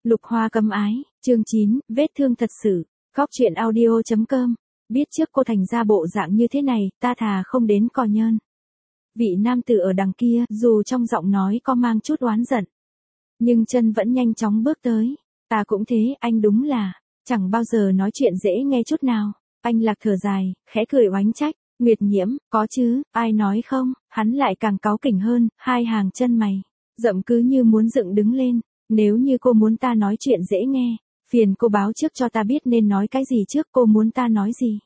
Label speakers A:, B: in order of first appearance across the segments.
A: Lục Hoa cấm ái, chương 9, vết thương thật sự. Góc truyện audio.com. Biết trước cô thành ra bộ dạng như thế này, ta thà không đến cò nhơn. Vị nam tử ở đằng kia, dù trong giọng nói có mang chút oán giận, nhưng chân vẫn nhanh chóng bước tới. Ta cũng thế, anh đúng là chẳng bao giờ nói chuyện dễ nghe chút nào. Anh Lạc thở dài, khẽ cười oánh trách. Nguyệt Nhiễm, có chứ, ai nói không? Hắn lại càng cáu kỉnh hơn, hai hàng chân mày rậm cứ như muốn dựng đứng lên. Nếu như cô muốn ta nói chuyện dễ nghe, phiền cô báo trước cho ta biết nên nói cái gì trước. Cô muốn ta nói gì,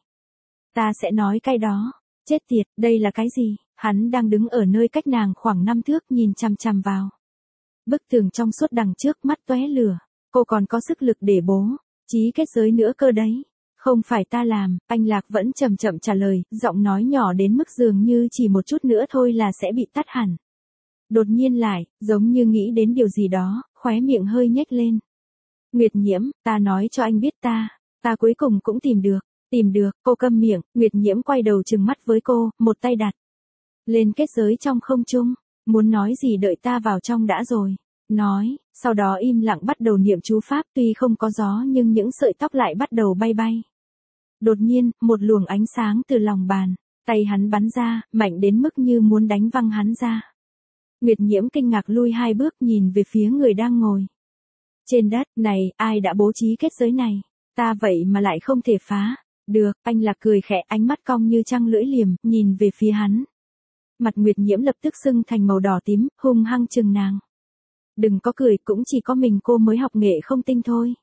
A: ta sẽ nói cái đó. Chết tiệt, đây là cái gì? Hắn đang đứng ở nơi cách nàng khoảng 5 thước nhìn chằm chằm vào bức tường trong suốt đằng trước, mắt tóe lửa. Cô còn có sức lực để bố trí kết giới nữa cơ đấy. Không phải ta làm, anh Lạc vẫn chậm chậm trả lời, giọng nói nhỏ đến mức dường như chỉ một chút nữa thôi là sẽ bị tắt hẳn. Đột nhiên lại, giống như nghĩ đến điều gì đó, khóe miệng hơi nhếch lên. Nguyệt Nhiễm, ta nói cho anh biết ta cuối cùng cũng tìm được, cô câm miệng. Nguyệt Nhiễm quay đầu trừng mắt với cô, một tay đặt lên kết giới trong không trung. Muốn nói gì đợi ta vào trong đã rồi nói, sau đó im lặng bắt đầu niệm chú pháp. Tuy không có gió nhưng những sợi tóc lại bắt đầu bay bay. Đột nhiên, một luồng ánh sáng từ lòng bàn tay hắn bắn ra, mạnh đến mức như muốn đánh văng hắn ra. Nguyệt Nhiễm kinh ngạc lui 2 bước nhìn về phía người đang ngồi trên đất. Này, ai đã bố trí kết giới này? Ta vậy mà lại không thể phá được. Anh Lạc cười khẽ, ánh mắt cong như trăng lưỡi liềm, nhìn về phía hắn. Mặt Nguyệt Nhiễm lập tức sưng thành màu đỏ tím, hung hăng chừng nàng. Đừng có cười, cũng chỉ có mình cô mới học nghệ không tinh thôi.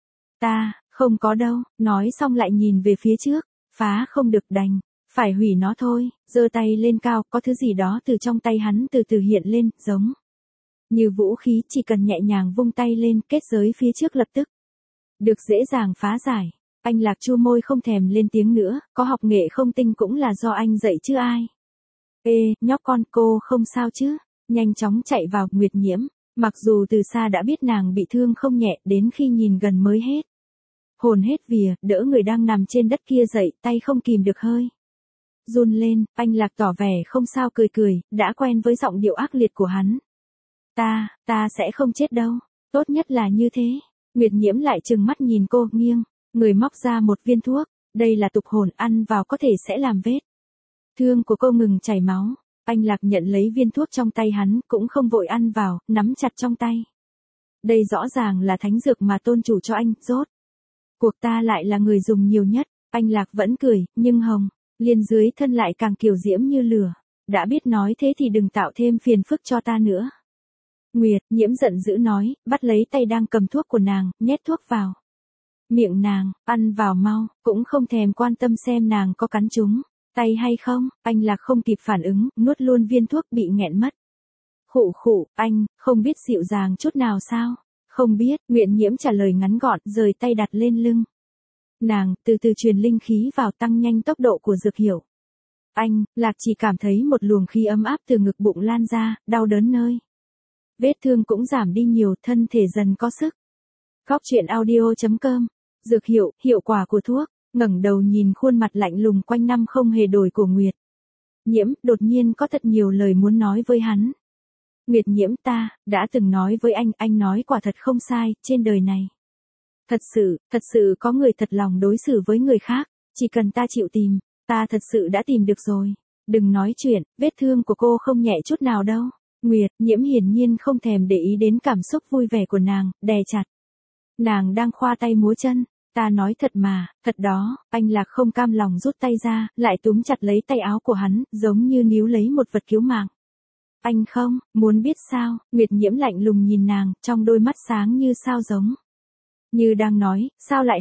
A: Ta, không có đâu. Nói xong lại nhìn về phía trước. Phá không được đành phải hủy nó thôi. Giơ tay lên cao, có thứ gì đó từ trong tay hắn từ từ hiện lên, giống như vũ khí. Chỉ cần nhẹ nhàng vung tay lên, kết giới phía trước lập tức được dễ dàng phá giải. Anh Lạc chu môi không thèm lên tiếng nữa, có học nghệ không tinh cũng là do anh dạy chứ ai. Ê, nhóc con, cô không sao chứ? Nhanh chóng chạy vào. Nguyệt Nhiễm, mặc dù từ xa đã biết nàng bị thương không nhẹ, đến khi nhìn gần mới hết hồn hết vía, đỡ người đang nằm trên đất kia dậy, tay không kìm được hơi run lên. Anh Lạc tỏ vẻ không sao, cười, đã quen với giọng điệu ác liệt của hắn. Ta sẽ không chết đâu, tốt nhất là như thế. Nguyệt Nhiễm lại trừng mắt nhìn cô, nghiêng người móc ra một viên thuốc. Đây là tục hồn, ăn vào có thể sẽ làm vết thương của cô ngừng chảy máu. Anh Lạc nhận lấy viên thuốc trong tay hắn, cũng không vội ăn vào, nắm chặt trong tay. Đây rõ ràng là thánh dược mà tôn chủ cho anh, rốt cuộc ta lại là người dùng nhiều nhất. Anh Lạc vẫn cười, nhưng hồng liên dưới thân lại càng kiều diễm như lửa. Đã biết nói thế thì đừng tạo thêm phiền phức cho ta nữa. Nguyệt Nhiễm giận dữ nói, bắt lấy tay đang cầm thuốc của nàng, nhét thuốc vào miệng nàng. Ăn vào mau, cũng không thèm quan tâm xem nàng có cắn trúng tay hay không. Anh Lạc không kịp phản ứng, nuốt luôn viên thuốc bị nghẹn mất. Khụ, anh không biết dịu dàng chút nào sao? Không biết. Nguyệt Nhiễm trả lời ngắn gọn, rời tay đặt lên lưng nàng, từ từ truyền linh khí vào, tăng nhanh tốc độ của dược hiệu. Anh Lạc chỉ cảm thấy một luồng khí ấm áp từ ngực bụng lan ra, đau đớn nơi vết thương cũng giảm đi nhiều, thân thể dần có sức. Góc truyện audio.com. Dược hiệu, hiệu quả của thuốc. Ngẩng đầu nhìn khuôn mặt lạnh lùng quanh năm không hề đổi của Nguyệt Nhiễm, đột nhiên có thật nhiều lời muốn nói với hắn. Nguyệt Nhiễm, ta đã từng nói với anh nói quả thật không sai. Trên đời này thật sự có người thật lòng đối xử với người khác. Chỉ cần ta chịu tìm, ta thật sự đã tìm được rồi. Đừng nói chuyện, vết thương của cô không nhẹ chút nào đâu. Nguyệt Nhiễm hiển nhiên không thèm để ý đến cảm xúc vui vẻ của nàng, đè chặt nàng đang khoa tay múa chân. Ta nói thật mà, thật đó. Anh Lạc không cam lòng rút tay ra, lại túm chặt lấy tay áo của hắn, giống như níu lấy một vật cứu mạng. Anh không muốn biết sao? Nguyệt Nhiễm lạnh lùng nhìn nàng, trong đôi mắt sáng như sao, giống như đang nói, sao lại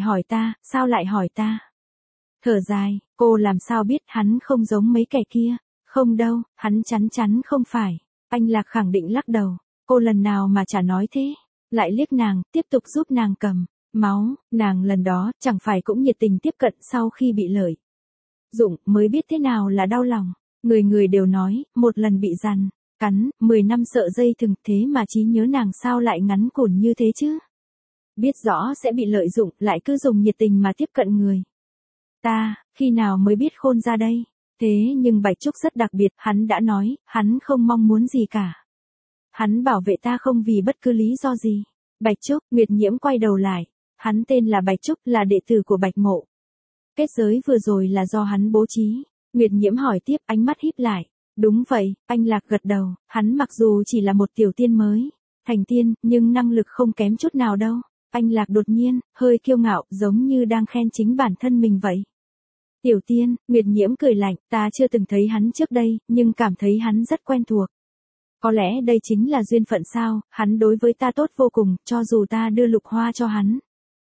A: hỏi ta? Thở dài, cô làm sao biết hắn không giống mấy kẻ kia? Không đâu, hắn chắn không phải. Anh Lạc khẳng định lắc đầu. Cô lần nào mà chả nói thế. Lại liếc nàng, tiếp tục giúp nàng cầm máu. Nàng lần đó chẳng phải cũng nhiệt tình tiếp cận, sau khi bị lợi dụng mới biết thế nào là đau lòng. Người đều nói, một lần bị rắn cắn, 10 năm sợ dây thừng. Thế mà trí nhớ nàng sao lại ngắn củn như thế chứ? Biết rõ sẽ bị lợi dụng, lại cứ dùng nhiệt tình mà tiếp cận người ta, khi nào mới biết khôn ra đây? Thế nhưng Bạch Trúc rất đặc biệt, hắn đã nói, hắn không mong muốn gì cả. Hắn bảo vệ ta không vì bất cứ lý do gì. Bạch Trúc, Nguyệt Nhiễm quay đầu lại. Hắn tên là Bạch Trúc, là đệ tử của Bạch Mộ. Kết giới vừa rồi là do hắn bố trí. Nguyệt Nhiễm hỏi tiếp, ánh mắt híp lại. Đúng vậy, anh Lạc gật đầu, hắn mặc dù chỉ là một tiểu tiên mới, thành tiên, nhưng năng lực không kém chút nào đâu. Anh Lạc đột nhiên, hơi kiêu ngạo, giống như đang khen chính bản thân mình vậy. Tiểu tiên, Nguyệt Nhiễm cười lạnh, ta chưa từng thấy hắn trước đây, nhưng cảm thấy hắn rất quen thuộc. Có lẽ đây chính là duyên phận sao, hắn đối với ta tốt vô cùng, cho dù ta đưa lục hoa cho hắn.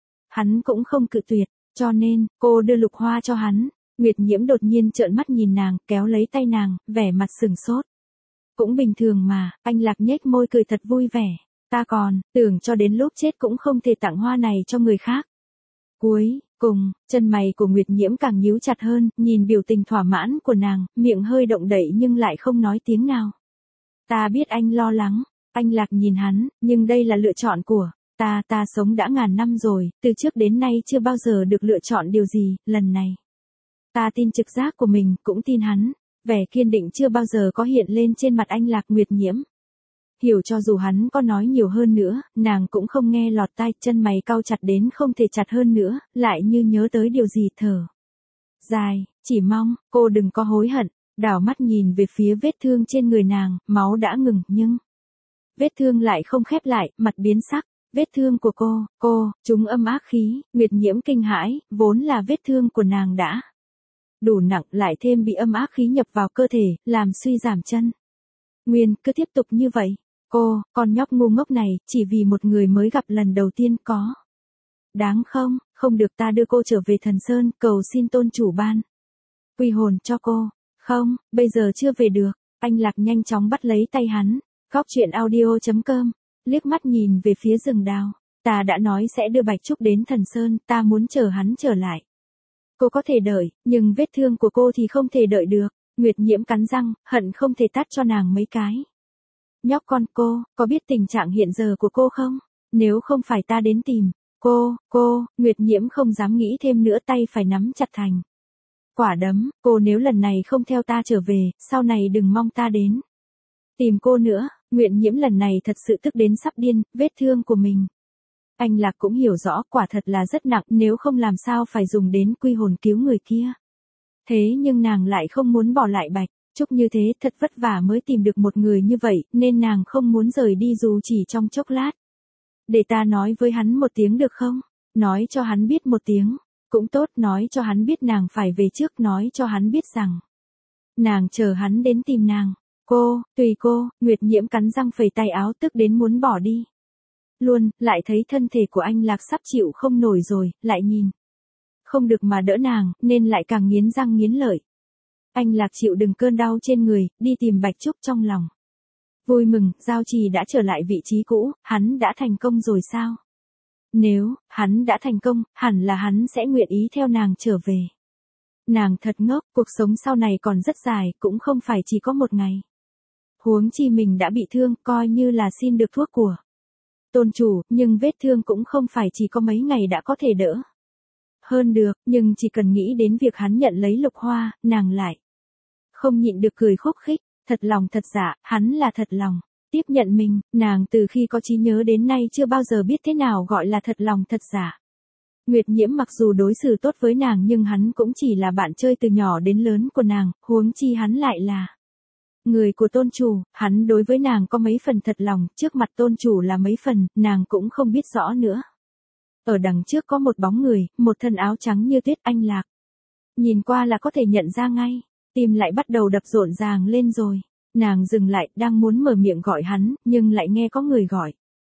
A: Hắn cũng không cự tuyệt, cho nên, cô đưa lục hoa cho hắn. Nguyệt Nhiễm đột nhiên trợn mắt nhìn nàng, kéo lấy tay nàng, vẻ mặt sừng sốt. Cũng bình thường mà, anh Lạc nhếch môi cười thật vui vẻ. Ta còn, tưởng cho đến lúc chết cũng không thể tặng hoa này cho người khác. Cuối cùng, chân mày của Nguyệt Nhiễm càng nhíu chặt hơn, nhìn biểu tình thỏa mãn của nàng, miệng hơi động đậy nhưng lại không nói tiếng nào. Ta biết anh lo lắng, anh Lạc nhìn hắn, nhưng đây là lựa chọn của ta sống đã ngàn năm rồi, từ trước đến nay chưa bao giờ được lựa chọn điều gì, lần này. Ta tin trực giác của mình, cũng tin hắn. Vẻ kiên định chưa bao giờ có hiện lên trên mặt anh Lạc. Nguyệt Nhiễm hiểu cho dù hắn có nói nhiều hơn nữa, nàng cũng không nghe lọt tai, chân mày cau chặt đến không thể chặt hơn nữa, lại như nhớ tới điều gì thở dài, chỉ mong cô đừng có hối hận. Đảo mắt nhìn về phía vết thương trên người nàng, máu đã ngừng nhưng vết thương lại không khép lại, mặt biến sắc. Vết thương của cô, chúng âm ác khí. Nguyệt Nhiễm kinh hãi, vốn là vết thương của nàng đã đủ nặng, lại thêm bị âm ác khí nhập vào cơ thể, làm suy giảm chân nguyên. Cứ tiếp tục như vậy, con nhóc ngu ngốc này, chỉ vì một người mới gặp lần đầu tiên có đáng không? Không được, ta đưa cô trở về Thần Sơn, cầu xin tôn chủ ban quy hồn cho cô. Không, bây giờ chưa về được. Anh Lạc nhanh chóng bắt lấy tay hắn. Góc truyện audio.com, liếc mắt nhìn về phía rừng đào. Ta đã nói sẽ đưa Bạch Trúc đến Thần Sơn, ta muốn chờ hắn trở lại. Cô có thể đợi, nhưng vết thương của cô thì không thể đợi được. Nguyệt Nhiễm cắn răng, hận không thể tát cho nàng mấy cái. Nhóc con, cô, có biết tình trạng hiện giờ của cô không? Nếu không phải ta đến tìm cô, Nguyệt Nhiễm không dám nghĩ thêm nữa, tay phải nắm chặt thành quả đấm. Cô nếu lần này không theo ta trở về, sau này đừng mong ta đến tìm cô nữa. Nguyệt Nhiễm lần này thật sự tức đến sắp điên, vết thương của mình. Anh Lạc cũng hiểu rõ, quả thật là rất nặng, nếu không làm sao phải dùng đến quy hồn cứu người kia. Thế nhưng nàng lại không muốn bỏ lại Bạch Trúc như thế, thật vất vả mới tìm được một người như vậy, nên nàng không muốn rời đi dù chỉ trong chốc lát. Để ta nói với hắn một tiếng được không? Nói cho hắn biết một tiếng. Cũng tốt, nói cho hắn biết nàng phải về trước, nói cho hắn biết rằng nàng chờ hắn đến tìm nàng. Tùy cô. Nguyệt Nhiễm cắn răng phẩy tay áo, tức đến muốn bỏ đi luôn, lại thấy thân thể của anh Lạc sắp chịu không nổi rồi, lại nhìn không được mà đỡ nàng, nên lại càng nghiến răng nghiến lợi. Anh Lạc chịu đựng cơn đau trên người, đi tìm Bạch Trúc trong lòng vui mừng. Giao Trì đã trở lại vị trí cũ, hắn đã thành công rồi sao? Nếu hắn đã thành công, hẳn là hắn sẽ nguyện ý theo nàng trở về. Nàng thật ngốc, cuộc sống sau này còn rất dài, cũng không phải chỉ có một ngày. Huống chi mình đã bị thương, coi như là xin được thuốc của tôn chủ, nhưng vết thương cũng không phải chỉ có mấy ngày đã có thể đỡ hơn được. Nhưng chỉ cần nghĩ đến việc hắn nhận lấy lục hoa, nàng lại không nhịn được cười khúc khích. Thật lòng thật dạ, hắn là thật lòng tiếp nhận mình. Nàng từ khi có trí nhớ đến nay chưa bao giờ biết thế nào gọi là thật lòng thật dạ. Nguyệt Nhiễm mặc dù đối xử tốt với nàng, nhưng hắn cũng chỉ là bạn chơi từ nhỏ đến lớn của nàng, huống chi hắn lại là người của tôn chủ. Hắn đối với nàng có mấy phần thật lòng, trước mặt tôn chủ là mấy phần, nàng cũng không biết rõ nữa. Ở đằng trước có một bóng người, một thân áo trắng như tuyết. Anh Lạc nhìn qua là có thể nhận ra ngay. Tim lại bắt đầu đập rộn ràng lên rồi. Nàng dừng lại, đang muốn mở miệng gọi hắn, nhưng lại nghe có người gọi.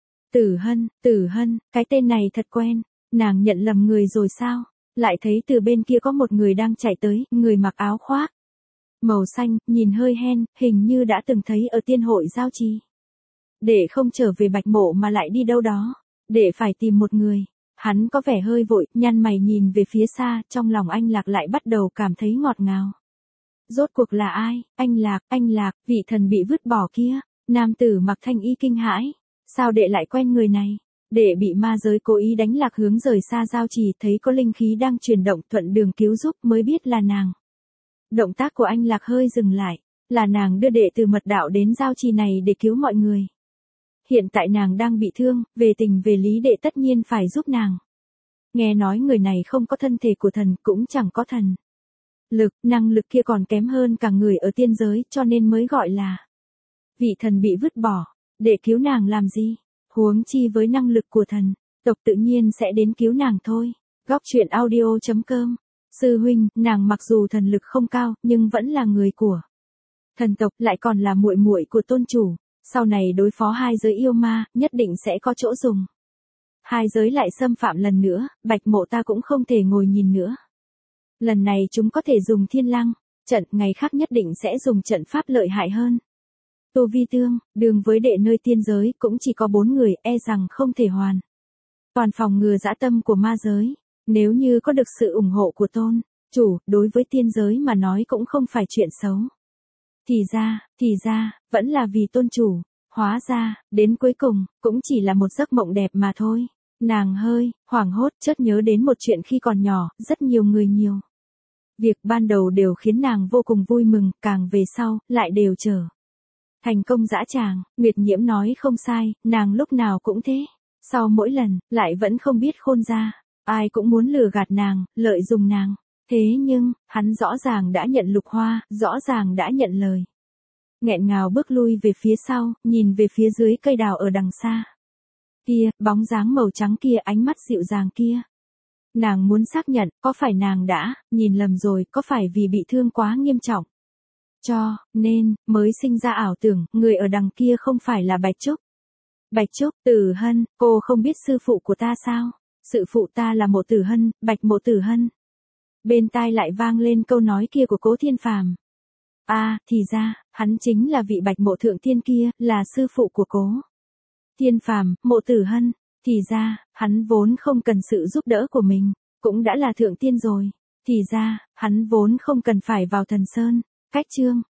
A: Tử Hân, cái tên này thật quen. Nàng nhận lầm người rồi sao? Lại thấy từ bên kia có một người đang chạy tới, người mặc áo khoác màu xanh, nhìn hơi hen, hình như đã từng thấy ở tiên hội Giao Trì. Để không trở về Bạch Mộ mà lại đi đâu đó, để phải tìm một người. Hắn có vẻ hơi vội, nhăn mày nhìn về phía xa, trong lòng anh Lạc lại bắt đầu cảm thấy ngọt ngào. Rốt cuộc là ai? Anh Lạc, vị thần bị vứt bỏ kia. Nam tử mặc thanh y kinh hãi. Sao đệ lại quen người này? Đệ bị ma giới cố ý đánh lạc hướng rời xa Giao Trì, thấy có linh khí đang chuyển động, thuận đường cứu giúp mới biết là nàng. Động tác của anh Lạc hơi dừng lại. Là nàng đưa đệ từ mật đạo đến Giao Trì này để cứu mọi người. Hiện tại nàng đang bị thương, về tình về lý đệ tất nhiên phải giúp nàng. Nghe nói người này không có thân thể của thần, cũng chẳng có thần lực, năng lực kia còn kém hơn cả người ở tiên giới, cho nên mới gọi là vị thần bị vứt bỏ. Để cứu nàng làm gì? Huống chi với năng lực của thần, tộc tự nhiên sẽ đến cứu nàng thôi. Góc truyện audio.com. Sư huynh, nàng mặc dù thần lực không cao, nhưng vẫn là người của thần tộc, lại còn là muội muội của tôn chủ. Sau này đối phó hai giới yêu ma, nhất định sẽ có chỗ dùng. Hai giới lại xâm phạm lần nữa, Bạch Mộ ta cũng không thể ngồi nhìn nữa. Lần này chúng có thể dùng thiên lăng trận, ngày khác nhất định sẽ dùng trận pháp lợi hại hơn. Tô Vi Tương, đường với đệ nơi tiên giới cũng chỉ có 4 người, e rằng không thể hoàn toàn phòng ngừa dã tâm của ma giới. Nếu như có được sự ủng hộ của tôn chủ, đối với tiên giới mà nói cũng không phải chuyện xấu. Thì ra, vẫn là vì tôn chủ. Hóa ra, đến cuối cùng, cũng chỉ là một giấc mộng đẹp mà thôi. Nàng hơi hoảng hốt, chợt nhớ đến một chuyện khi còn nhỏ, rất nhiều người nhiều việc ban đầu đều khiến nàng vô cùng vui mừng, càng về sau, lại đều trở thành công dã tràng. Nguyệt Nhiễm nói không sai, nàng lúc nào cũng thế. Sau mỗi lần, lại vẫn không biết khôn ra. Ai cũng muốn lừa gạt nàng, lợi dụng nàng. Thế nhưng, hắn rõ ràng đã nhận lục hoa, rõ ràng đã nhận lời. Nghẹn ngào bước lui về phía sau, nhìn về phía dưới cây đào ở đằng xa. Kia, bóng dáng màu trắng kia, ánh mắt dịu dàng kia. Nàng muốn xác nhận, có phải nàng đã nhìn lầm rồi, có phải vì bị thương quá nghiêm trọng, cho nên mới sinh ra ảo tưởng, người ở đằng kia không phải là Bạch Trúc. Bạch Trúc, Tử Hân, cô không biết sư phụ của ta sao? Sư phụ ta là Mộ Tử Hân, Bạch Mộ Tử Hân. Bên tai lại vang lên câu nói kia của Cố Thiên Phàm. Thì ra, hắn chính là vị Bạch Mộ Thượng Tiên kia, là sư phụ của Cố Thiên Phàm. Mộ Tử Hân. Thì ra, hắn vốn không cần sự giúp đỡ của mình, cũng đã là Thượng Tiên rồi. Thì ra, hắn vốn không cần phải vào Thần Sơn. Cách chương